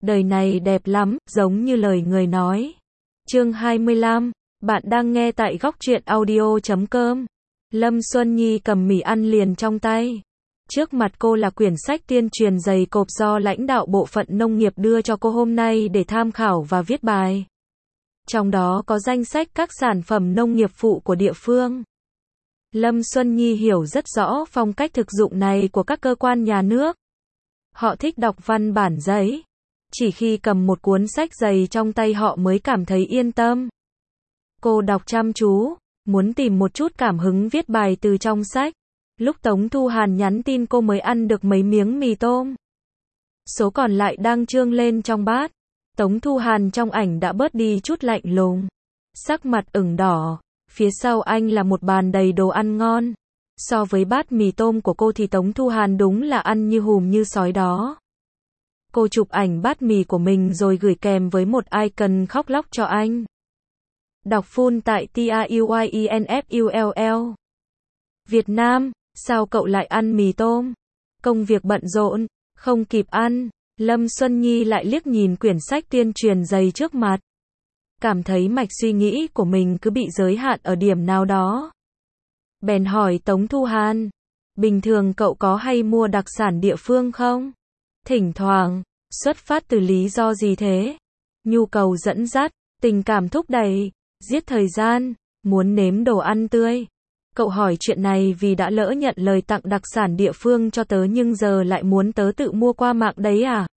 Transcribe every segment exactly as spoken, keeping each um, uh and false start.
Đời này đẹp lắm, giống như lời người nói. Chương hai mươi lăm, bạn đang nghe tại góc truyện audio chấm com. Lâm Xuân Nhi cầm mì ăn liền trong tay. Trước mặt cô là quyển sách tuyên truyền dày cộp do lãnh đạo bộ phận nông nghiệp đưa cho cô hôm nay để tham khảo và viết bài. Trong đó có danh sách các sản phẩm nông nghiệp phụ của địa phương. Lâm Xuân Nhi hiểu rất rõ phong cách thực dụng này của các cơ quan nhà nước. Họ thích đọc văn bản giấy. Chỉ khi cầm một cuốn sách dày trong tay họ mới cảm thấy yên tâm. Cô đọc chăm chú, muốn tìm một chút cảm hứng viết bài từ trong sách. Lúc Tống Thu Hàn nhắn tin cô mới ăn được mấy miếng mì tôm. Số còn lại đang trương lên trong bát. Tống Thu Hàn trong ảnh đã bớt đi chút lạnh lùng. Sắc mặt ửng đỏ, phía sau anh là một bàn đầy đồ ăn ngon. So với bát mì tôm của cô thì Tống Thu Hàn đúng là ăn như hùm như sói đó. Cô chụp ảnh bát mì của mình rồi gửi kèm với một icon khóc lóc cho anh. Đọc full tại T R U Y E N F U L L. Việt Nam, sao cậu lại ăn mì tôm? Công việc bận rộn, không kịp ăn. Lâm Xuân Nhi lại liếc nhìn quyển sách tuyên truyền dày trước mặt. Cảm thấy mạch suy nghĩ của mình cứ bị giới hạn ở điểm nào đó. Bèn hỏi Tống Thu Hàn, bình thường cậu có hay mua đặc sản địa phương không? Thỉnh thoảng, xuất phát từ lý do gì thế? Nhu cầu dẫn dắt, tình cảm thúc đẩy, giết thời gian, muốn nếm đồ ăn tươi. Cậu hỏi chuyện này vì đã lỡ nhận lời tặng đặc sản địa phương cho tớ nhưng giờ lại muốn tớ tự mua qua mạng đấy à?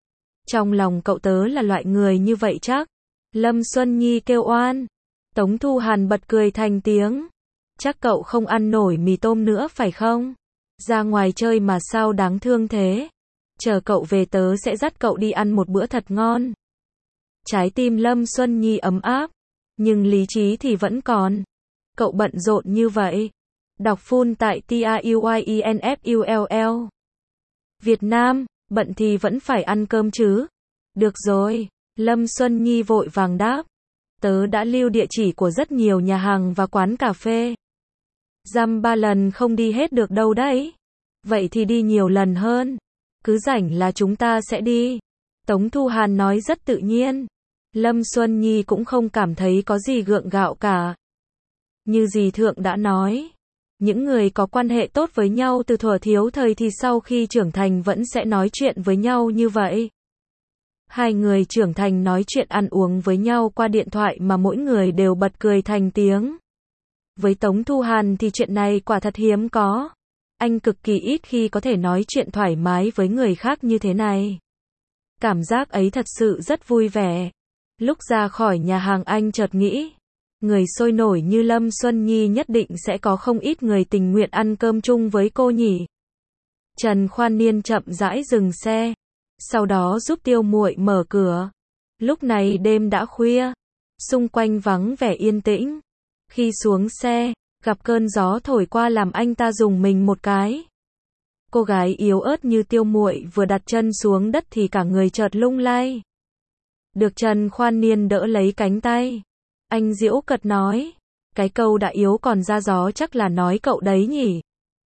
Trong lòng cậu tớ là loại người như vậy chắc? Lâm Xuân Nhi kêu oan. Tống Thu Hàn bật cười thành tiếng. Chắc cậu không ăn nổi mì tôm nữa phải không? Ra ngoài chơi mà sao đáng thương thế? Chờ cậu về tớ sẽ dắt cậu đi ăn một bữa thật ngon. Trái tim Lâm Xuân Nhi ấm áp, nhưng lý trí thì vẫn còn. Cậu bận rộn như vậy. Đọc full tại T R U Y E N F U L L. Việt Nam, bận thì vẫn phải ăn cơm chứ. Được rồi, Lâm Xuân Nhi vội vàng đáp. Tớ đã lưu địa chỉ của rất nhiều nhà hàng và quán cà phê. Dăm ba lần không đi hết được đâu đấy. Vậy thì đi nhiều lần hơn. Cứ rảnh là chúng ta sẽ đi. Tống Thu Hàn nói rất tự nhiên. Lâm Xuân Nhi cũng không cảm thấy có gì gượng gạo cả. Như dì Thượng đã nói, những người có quan hệ tốt với nhau từ thuở thiếu thời thì sau khi trưởng thành vẫn sẽ nói chuyện với nhau như vậy. Hai người trưởng thành nói chuyện ăn uống với nhau qua điện thoại mà mỗi người đều bật cười thành tiếng. Với Tống Thu Hàn thì chuyện này quả thật hiếm có. Anh cực kỳ ít khi có thể nói chuyện thoải mái với người khác như thế này. Cảm giác ấy thật sự rất vui vẻ. Lúc ra khỏi nhà hàng anh chợt nghĩ, người sôi nổi như Lâm Xuân Nhi nhất định sẽ có không ít người tình nguyện ăn cơm chung với cô nhỉ. Trần Khoan Niên chậm rãi dừng xe, sau đó giúp Tiêu Muội mở cửa. Lúc này đêm đã khuya, xung quanh vắng vẻ yên tĩnh. Khi xuống xe, gặp cơn gió thổi qua làm anh ta rùng mình một cái. Cô gái yếu ớt như Tiêu Muội vừa đặt chân xuống đất thì cả người chợt lung lay. Được Trần Khoan Niên đỡ lấy cánh tay. Anh giễu cợt nói, cái câu đã yếu còn ra gió chắc là nói cậu đấy nhỉ.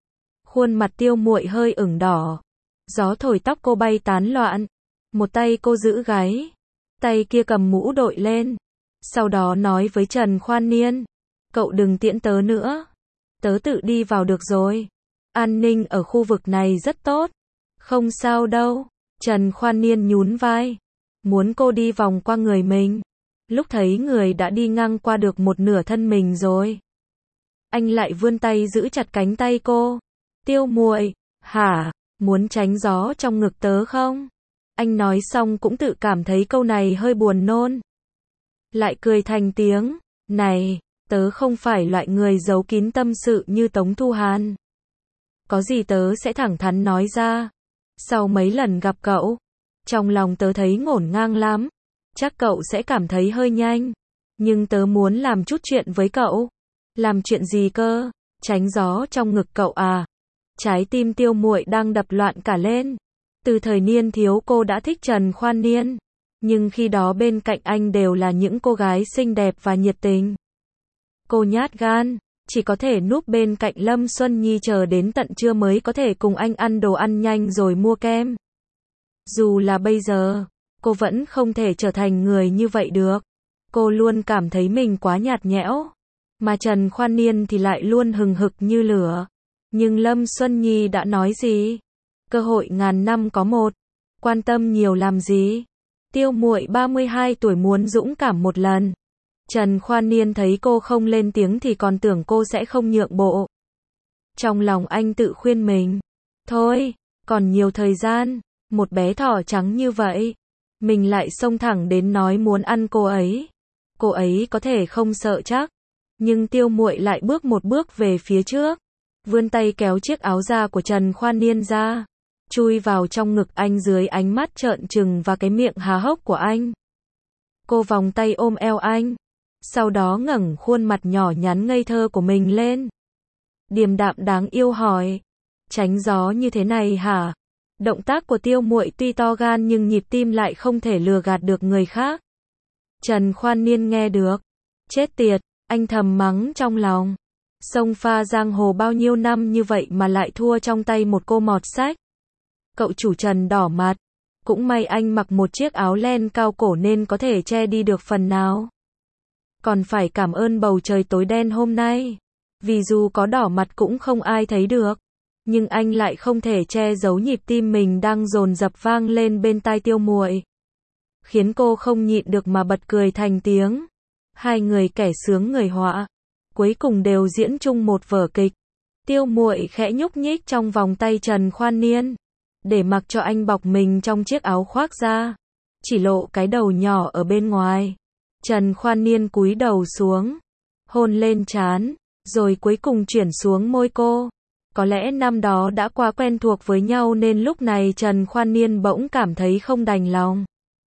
Khuôn mặt Tiêu Muội hơi ửng đỏ. Gió thổi tóc cô bay tán loạn. Một tay cô giữ gáy, tay kia cầm mũ đội lên. Sau đó nói với Trần Khoan Niên, cậu đừng tiễn tớ nữa. Tớ tự đi vào được rồi. An ninh ở khu vực này rất tốt. Không sao đâu. Trần Khoan Niên nhún vai, muốn cô đi vòng qua người mình. Lúc thấy người đã đi ngang qua được một nửa thân mình rồi, anh lại vươn tay giữ chặt cánh tay cô. Tiêu Muội, hả, muốn tránh gió trong ngực tớ không? Anh nói xong cũng tự cảm thấy câu này hơi buồn nôn. Lại cười thành tiếng, này, tớ không phải loại người giấu kín tâm sự như Tống Thu Hàn. Có gì tớ sẽ thẳng thắn nói ra. Sau mấy lần gặp cậu, trong lòng tớ thấy ngổn ngang lắm. Chắc cậu sẽ cảm thấy hơi nhanh. Nhưng tớ muốn làm chút chuyện với cậu. Làm chuyện gì cơ? Tránh gió trong ngực cậu à? Trái tim Tiêu Muội đang đập loạn cả lên. Từ thời niên thiếu cô đã thích Trần Khoan Niên. Nhưng khi đó bên cạnh anh đều là những cô gái xinh đẹp và nhiệt tình. Cô nhát gan, chỉ có thể núp bên cạnh Lâm Xuân Nhi chờ đến tận trưa mới có thể cùng anh ăn đồ ăn nhanh rồi mua kem. Dù là bây giờ, cô vẫn không thể trở thành người như vậy được. Cô luôn cảm thấy mình quá nhạt nhẽo. Mà Trần Khoan Niên thì lại luôn hừng hực như lửa. Nhưng Lâm Xuân Nhi đã nói gì? Cơ hội ngàn năm có một. Quan tâm nhiều làm gì? Tiêu Muội ba mươi hai tuổi muốn dũng cảm một lần. Trần Khoan Niên thấy cô không lên tiếng thì còn tưởng cô sẽ không nhượng bộ. Trong lòng anh tự khuyên mình. Thôi, còn nhiều thời gian. Một bé thỏ trắng như vậy. Mình lại xông thẳng đến nói muốn ăn cô ấy. Cô ấy có thể không sợ chắc. Nhưng Tiêu Muội lại bước một bước về phía trước. Vươn tay kéo chiếc áo da của Trần Khoan Niên ra. Chui vào trong ngực anh dưới ánh mắt trợn trừng và cái miệng há hốc của anh. Cô vòng tay ôm eo anh. Sau đó ngẩng khuôn mặt nhỏ nhắn ngây thơ của mình lên. Điềm đạm đáng yêu hỏi. Tránh gió như thế này hả? Động tác của Tiêu Muội tuy to gan nhưng nhịp tim lại không thể lừa gạt được người khác. Trần Khoan Niên nghe được. Chết tiệt, anh thầm mắng trong lòng. Sông pha giang hồ bao nhiêu năm như vậy mà lại thua trong tay một cô mọt sách. Cậu chủ Trần đỏ mặt. Cũng may anh mặc một chiếc áo len cao cổ nên có thể che đi được phần nào. Còn phải cảm ơn bầu trời tối đen hôm nay. Vì dù có đỏ mặt cũng không ai thấy được. Nhưng anh lại không thể che giấu nhịp tim mình đang dồn dập vang lên bên tai Tiêu Muội. Khiến cô không nhịn được mà bật cười thành tiếng. Hai người kẻ sướng người họa. Cuối cùng đều diễn chung một vở kịch. Tiêu Muội khẽ nhúc nhích trong vòng tay Trần Khoan Niên. Để mặc cho anh bọc mình trong chiếc áo khoác ra. Chỉ lộ cái đầu nhỏ ở bên ngoài. Trần Khoan Niên cúi đầu xuống. Hôn lên trán. Rồi cuối cùng chuyển xuống môi cô. Có lẽ năm đó đã quá quen thuộc với nhau nên lúc này Trần Khoan Niên bỗng cảm thấy không đành lòng.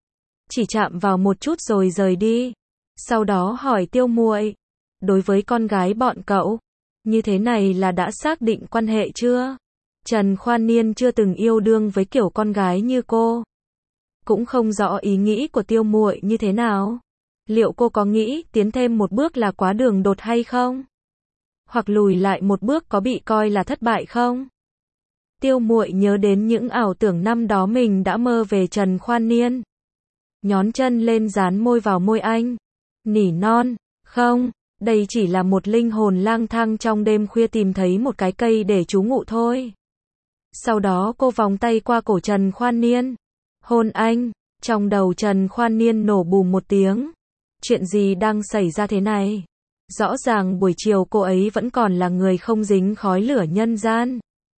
Chỉ chạm vào một chút rồi rời đi. Sau đó hỏi Tiêu Muội. Đối với con gái bọn cậu, như thế này là đã xác định quan hệ chưa? Trần Khoan Niên chưa từng yêu đương với kiểu con gái như cô. Cũng không rõ ý nghĩ của Tiêu Muội như thế nào. Liệu cô có nghĩ tiến thêm một bước là quá đường đột hay không? Hoặc lùi lại một bước có bị coi là thất bại không? Tiêu Muội nhớ đến những ảo tưởng năm đó mình đã mơ về Trần Khoan Niên. Nhón chân lên dán môi vào môi anh. Nỉ non, không, đây chỉ là một linh hồn lang thang trong đêm khuya tìm thấy một cái cây để trú ngụ thôi. Sau đó cô vòng tay qua cổ Trần Khoan Niên. Hôn anh, trong đầu Trần Khoan Niên nổ bùm một tiếng. Chuyện gì đang xảy ra thế này? Rõ ràng buổi chiều cô ấy vẫn còn là người không dính khói lửa nhân gian.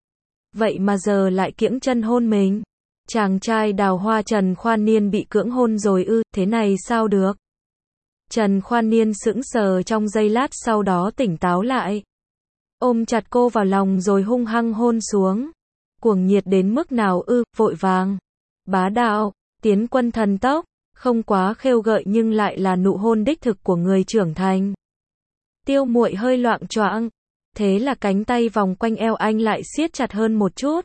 Vậy mà giờ lại kiễng chân hôn mình. Chàng trai đào hoa Trần Khoan Niên bị cưỡng hôn rồi ư, thế này sao được? Trần Khoan Niên sững sờ trong giây lát sau đó tỉnh táo lại. Ôm chặt cô vào lòng rồi hung hăng hôn xuống. Cuồng nhiệt đến mức nào ư, vội vàng. Bá đạo, tiến quân thần tốc, không quá khêu gợi nhưng lại là nụ hôn đích thực của người trưởng thành. Tiêu Muội hơi loạng choạng. Thế là cánh tay vòng quanh eo anh lại siết chặt hơn một chút.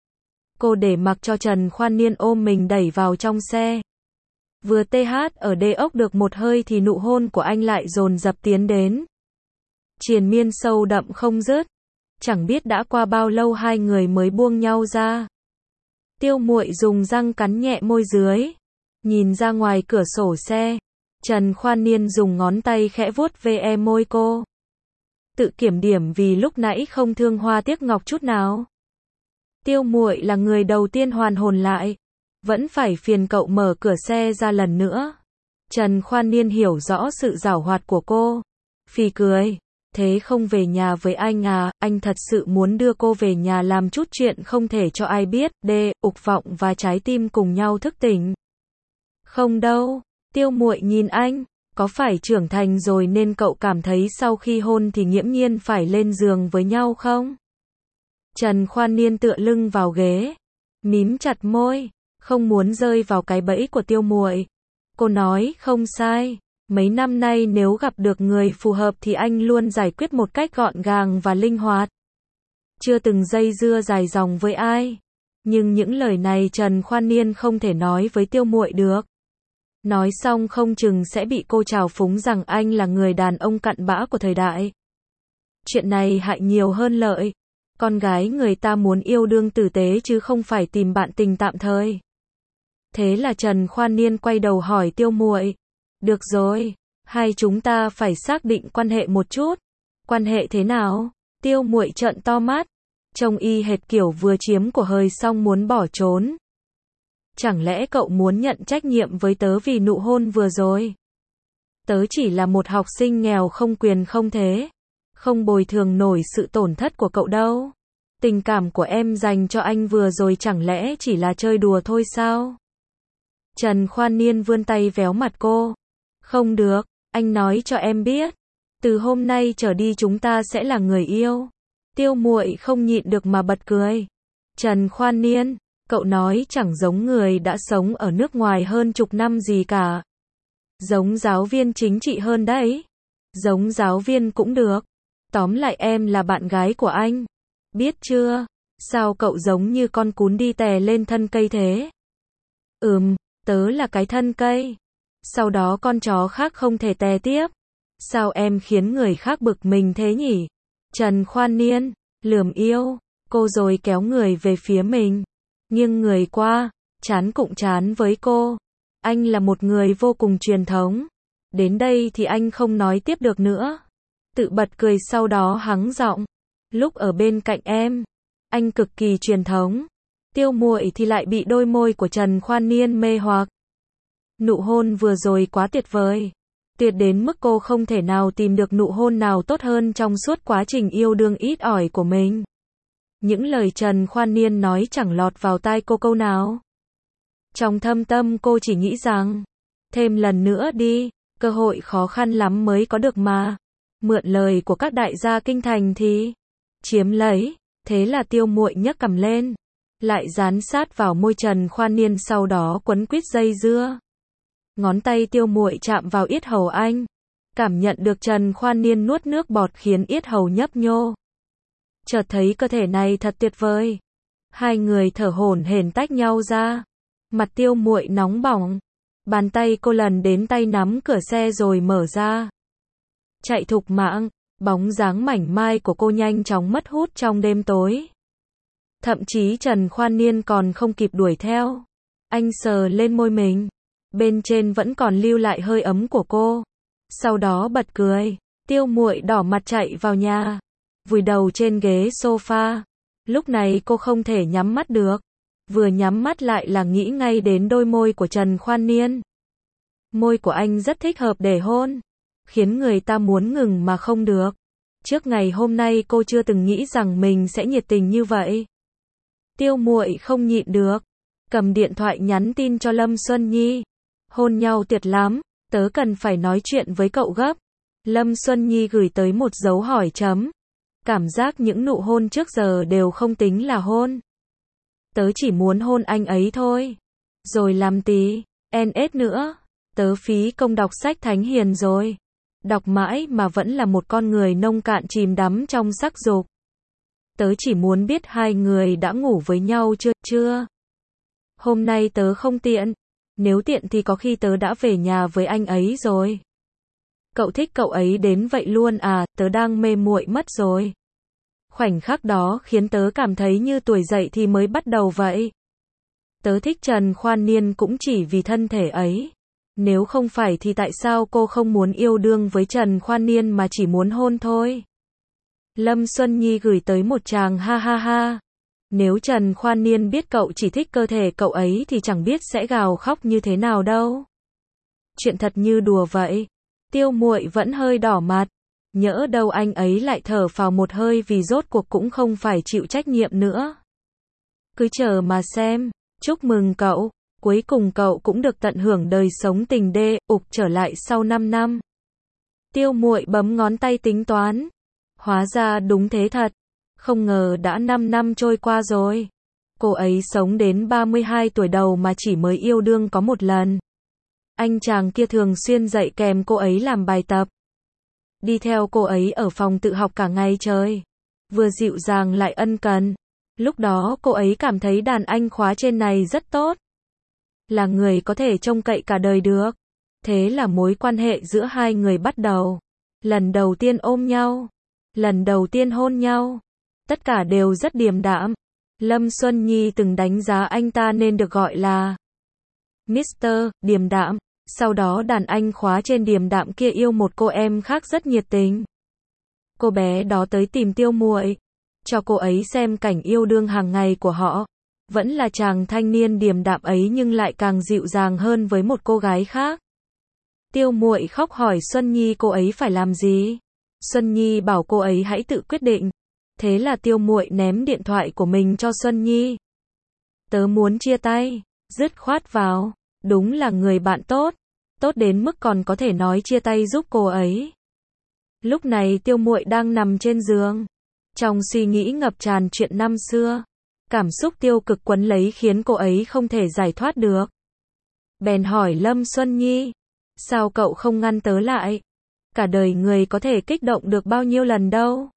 Cô để mặc cho Trần Khoan Niên ôm mình đẩy vào trong xe. Vừa tê hát ở đê ốc được một hơi thì nụ hôn của anh lại dồn dập tiến đến. Triền miên sâu đậm không dứt. Chẳng biết đã qua bao lâu hai người mới buông nhau ra. Tiêu Muội dùng răng cắn nhẹ môi dưới. Nhìn ra ngoài cửa sổ xe. Trần Khoan Niên dùng ngón tay khẽ vuốt ve môi cô. Tự kiểm điểm vì lúc nãy không thương hoa tiếc ngọc chút nào. Tiêu Muội là người đầu tiên hoàn hồn lại. Vẫn phải phiền cậu mở cửa xe ra lần nữa. Trần Khoan Niên hiểu rõ sự giảo hoạt của cô. Phì cười. Thế không về nhà với anh à, anh thật sự muốn đưa cô về nhà làm chút chuyện không thể cho ai biết, đê, ục vọng và trái tim cùng nhau thức tỉnh. Không đâu, Tiêu Muội nhìn anh, có phải trưởng thành rồi nên cậu cảm thấy sau khi hôn thì nghiễm nhiên phải lên giường với nhau không? Trần Khoan Niên tựa lưng vào ghế, mím chặt môi, không muốn rơi vào cái bẫy của Tiêu Muội. Cô nói không sai. Mấy năm nay nếu gặp được người phù hợp thì anh luôn giải quyết một cách gọn gàng và linh hoạt. Chưa từng dây dưa dài dòng với ai. Nhưng những lời này Trần Khoan Niên không thể nói với Tiêu Muội được. Nói xong không chừng sẽ bị cô trào phúng rằng anh là người đàn ông cặn bã của thời đại. Chuyện này hại nhiều hơn lợi. Con gái người ta muốn yêu đương tử tế chứ không phải tìm bạn tình tạm thời. Thế là Trần Khoan Niên quay đầu hỏi Tiêu Muội, được rồi, hai chúng ta phải xác định quan hệ một chút. Quan hệ thế nào? Tiêu Muội trợn to mắt, trông y hệt kiểu vừa chiếm của hời xong muốn bỏ trốn. Chẳng lẽ cậu muốn nhận trách nhiệm với tớ vì nụ hôn vừa rồi? Tớ chỉ là một học sinh nghèo không quyền không thế, không bồi thường nổi sự tổn thất của cậu đâu. Tình cảm của em dành cho anh vừa rồi chẳng lẽ chỉ là chơi đùa thôi sao? Trần Khoan Niên vươn tay véo mặt cô. Không được, anh nói cho em biết, từ hôm nay trở đi chúng ta sẽ là người yêu. Tiêu Muội không nhịn được mà bật cười. Trần Khoan Niên, cậu nói chẳng giống người đã sống ở nước ngoài hơn chục năm gì cả. Giống giáo viên chính trị hơn đấy. Giống giáo viên cũng được. Tóm lại em là bạn gái của anh. Biết chưa? Sao cậu giống như con cún đi tè lên thân cây thế? Ừm, tớ là cái thân cây. Sau đó con chó khác không thể tè tiếp. Sao em khiến người khác bực mình thế nhỉ? Trần Khoan Niên, lườm yêu, cô rồi kéo người về phía mình. Nghiêng người qua, chán cụng chán với cô. Anh là một người vô cùng truyền thống. Đến đây thì anh không nói tiếp được nữa. Tự bật cười sau đó hắng giọng. Lúc ở bên cạnh em, anh cực kỳ truyền thống. Tiêu Muội thì lại bị đôi môi của Trần Khoan Niên mê hoặc. Nụ hôn vừa rồi quá tuyệt vời. Tuyệt đến mức cô không thể nào tìm được nụ hôn nào tốt hơn trong suốt quá trình yêu đương ít ỏi của mình. Những lời Trần Khoan Niên nói chẳng lọt vào tai cô câu nào. Trong thâm tâm cô chỉ nghĩ rằng, thêm lần nữa đi, cơ hội khó khăn lắm mới có được mà. Mượn lời của các đại gia kinh thành thì chiếm lấy. Thế là Tiêu Muội nhấc cằm lên, lại dán sát vào môi Trần Khoan Niên, sau đó quấn quýt dây dưa. Ngón tay Tiêu Muội chạm vào yết hầu anh, cảm nhận được Trần Khoan Niên nuốt nước bọt khiến yết hầu nhấp nhô. Chợt thấy cơ thể này thật tuyệt vời. Hai người thở hổn hển tách nhau ra. Mặt Tiêu Muội nóng bỏng. Bàn tay cô lần đến tay nắm cửa xe rồi mở ra. Chạy thục mạng, bóng dáng mảnh mai của cô nhanh chóng mất hút trong đêm tối. Thậm chí Trần Khoan Niên còn không kịp đuổi theo. Anh sờ lên môi mình. Bên trên vẫn còn lưu lại hơi ấm của cô. Sau đó bật cười. Tiêu Muội đỏ mặt chạy vào nhà, vùi đầu trên ghế sofa. Lúc này cô không thể nhắm mắt được. Vừa nhắm mắt lại là nghĩ ngay đến đôi môi của Trần Khoan Niên. Môi của anh rất thích hợp để hôn, khiến người ta muốn ngừng mà không được. Trước ngày hôm nay cô chưa từng nghĩ rằng mình sẽ nhiệt tình như vậy. Tiêu Muội không nhịn được, cầm điện thoại nhắn tin cho Lâm Xuân Nhi. Hôn nhau tuyệt lắm, tớ cần phải nói chuyện với cậu gấp. Lâm Xuân Nhi gửi tới một dấu hỏi chấm. Cảm giác những nụ hôn trước giờ đều không tính là hôn. Tớ chỉ muốn hôn anh ấy thôi. Rồi làm tí en ét nữa. Tớ phí công đọc sách Thánh Hiền rồi. Đọc mãi mà vẫn là một con người nông cạn chìm đắm trong sắc dục. Tớ chỉ muốn biết hai người đã ngủ với nhau chưa, chưa? Hôm nay tớ không tiện. Nếu tiện thì có khi tớ đã về nhà với anh ấy rồi. Cậu thích cậu ấy đến vậy luôn à? Tớ đang mê muội mất rồi. Khoảnh khắc đó khiến tớ cảm thấy như tuổi dậy thì mới bắt đầu vậy. Tớ thích Trần Khoan Niên cũng chỉ vì thân thể ấy. Nếu không phải thì tại sao cô không muốn yêu đương với Trần Khoan Niên mà chỉ muốn hôn thôi? Lâm Xuân Nhi gửi tới một tràng ha ha ha. Nếu Trần Khoan Niên biết cậu chỉ thích cơ thể cậu ấy thì chẳng biết sẽ gào khóc như thế nào đâu. Chuyện thật như đùa vậy. Tiêu Muội vẫn hơi đỏ mặt. Nhỡ đâu anh ấy lại thở phào một hơi vì rốt cuộc cũng không phải chịu trách nhiệm nữa. Cứ chờ mà xem. Chúc mừng cậu. Cuối cùng cậu cũng được tận hưởng đời sống tình đê, ục trở lại sau năm năm. Tiêu Muội bấm ngón tay tính toán. Hóa ra đúng thế thật. Không ngờ đã năm năm trôi qua rồi. Cô ấy sống đến ba mươi hai tuổi đầu mà chỉ mới yêu đương có một lần. Anh chàng kia thường xuyên dạy kèm cô ấy làm bài tập. Đi theo cô ấy ở phòng tự học cả ngày trời. Vừa dịu dàng lại ân cần. Lúc đó cô ấy cảm thấy đàn anh khóa trên này rất tốt. Là người có thể trông cậy cả đời được. Thế là mối quan hệ giữa hai người bắt đầu. Lần đầu tiên ôm nhau. Lần đầu tiên hôn nhau. Tất cả đều rất điềm đạm. Lâm Xuân Nhi từng đánh giá anh ta nên được gọi là mít tơ Điềm Đạm. Sau đó đàn anh khóa trên Điềm Đạm kia yêu một cô em khác rất nhiệt tình. Cô bé đó tới tìm Tiêu Muội, cho cô ấy xem cảnh yêu đương hàng ngày của họ. Vẫn là chàng thanh niên điềm đạm ấy nhưng lại càng dịu dàng hơn với một cô gái khác. Tiêu Muội khóc hỏi Xuân Nhi cô ấy phải làm gì. Xuân Nhi bảo cô ấy hãy tự quyết định. Thế là Tiêu Muội ném điện thoại của mình cho Xuân Nhi. Tớ muốn chia tay, dứt khoát vào, đúng là người bạn tốt, tốt đến mức còn có thể nói chia tay giúp cô ấy. Lúc này Tiêu Muội đang nằm trên giường, trong suy nghĩ ngập tràn chuyện năm xưa. Cảm xúc tiêu cực quấn lấy khiến cô ấy không thể giải thoát được. Bèn hỏi Lâm Xuân Nhi, sao cậu không ngăn tớ lại? Cả đời người có thể kích động được bao nhiêu lần đâu.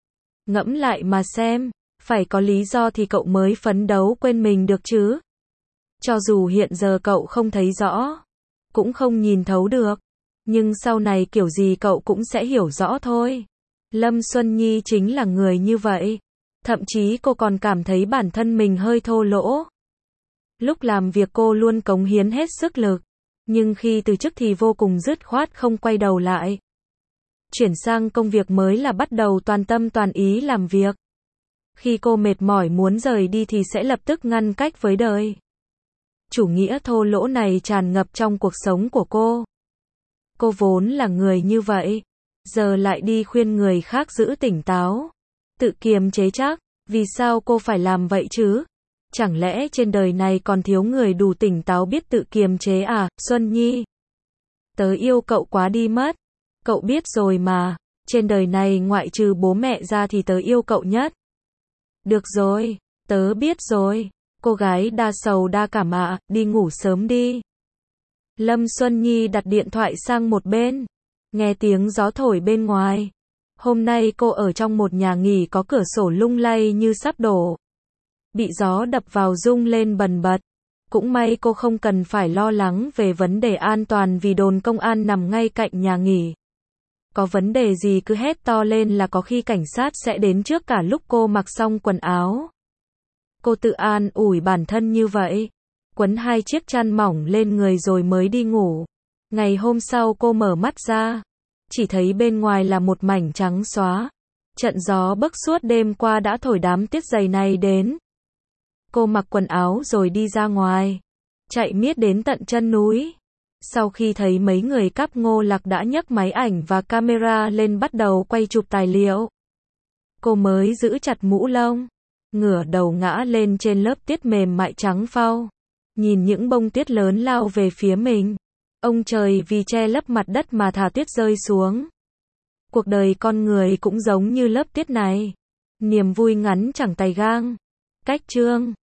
Ngẫm lại mà xem, phải có lý do thì cậu mới phấn đấu quên mình được chứ. Cho dù hiện giờ cậu không thấy rõ, cũng không nhìn thấu được, nhưng sau này kiểu gì cậu cũng sẽ hiểu rõ thôi. Lâm Xuân Nhi chính là người như vậy. Thậm chí cô còn cảm thấy bản thân mình hơi thô lỗ. Lúc làm việc cô luôn cống hiến hết sức lực, nhưng khi từ chức thì vô cùng dứt khoát không quay đầu lại. Chuyển sang công việc mới là bắt đầu toàn tâm toàn ý làm việc. Khi cô mệt mỏi muốn rời đi thì sẽ lập tức ngăn cách với đời. Chủ nghĩa thô lỗ này tràn ngập trong cuộc sống của cô. Cô vốn là người như vậy, giờ lại đi khuyên người khác giữ tỉnh táo, tự kiềm chế chắc. Vì sao cô phải làm vậy chứ? Chẳng lẽ trên đời này còn thiếu người đủ tỉnh táo biết tự kiềm chế à? Xuân Nhi, tớ yêu cậu quá đi mất. Cậu biết rồi mà, trên đời này ngoại trừ bố mẹ ra thì tớ yêu cậu nhất. Được rồi, tớ biết rồi. Cô gái đa sầu đa cảm ạ, đi ngủ sớm đi. Lâm Xuân Nhi đặt điện thoại sang một bên, nghe tiếng gió thổi bên ngoài. Hôm nay cô ở trong một nhà nghỉ có cửa sổ lung lay như sắp đổ. Bị gió đập vào rung lên bần bật. Cũng may cô không cần phải lo lắng về vấn đề an toàn vì đồn công an nằm ngay cạnh nhà nghỉ. Có vấn đề gì cứ hét to lên là có khi cảnh sát sẽ đến trước cả lúc cô mặc xong quần áo. Cô tự an ủi bản thân như vậy. Quấn hai chiếc chăn mỏng lên người rồi mới đi ngủ. Ngày hôm sau cô mở mắt ra, chỉ thấy bên ngoài là một mảnh trắng xóa. Trận gió bấc suốt đêm qua đã thổi đám tuyết dày này đến. Cô mặc quần áo rồi đi ra ngoài, chạy miết đến tận chân núi. Sau khi thấy mấy người cắp Ngô Lạc đã nhấc máy ảnh và camera lên bắt đầu quay chụp tài liệu, cô mới giữ chặt mũ lông, ngửa đầu ngã lên trên lớp tuyết mềm mại trắng phau, nhìn những bông tuyết lớn lao về phía mình. Ông trời vì che lấp mặt đất mà thả tuyết rơi xuống. Cuộc đời con người cũng giống như lớp tuyết này. Niềm vui ngắn chẳng tay gang. Cách chương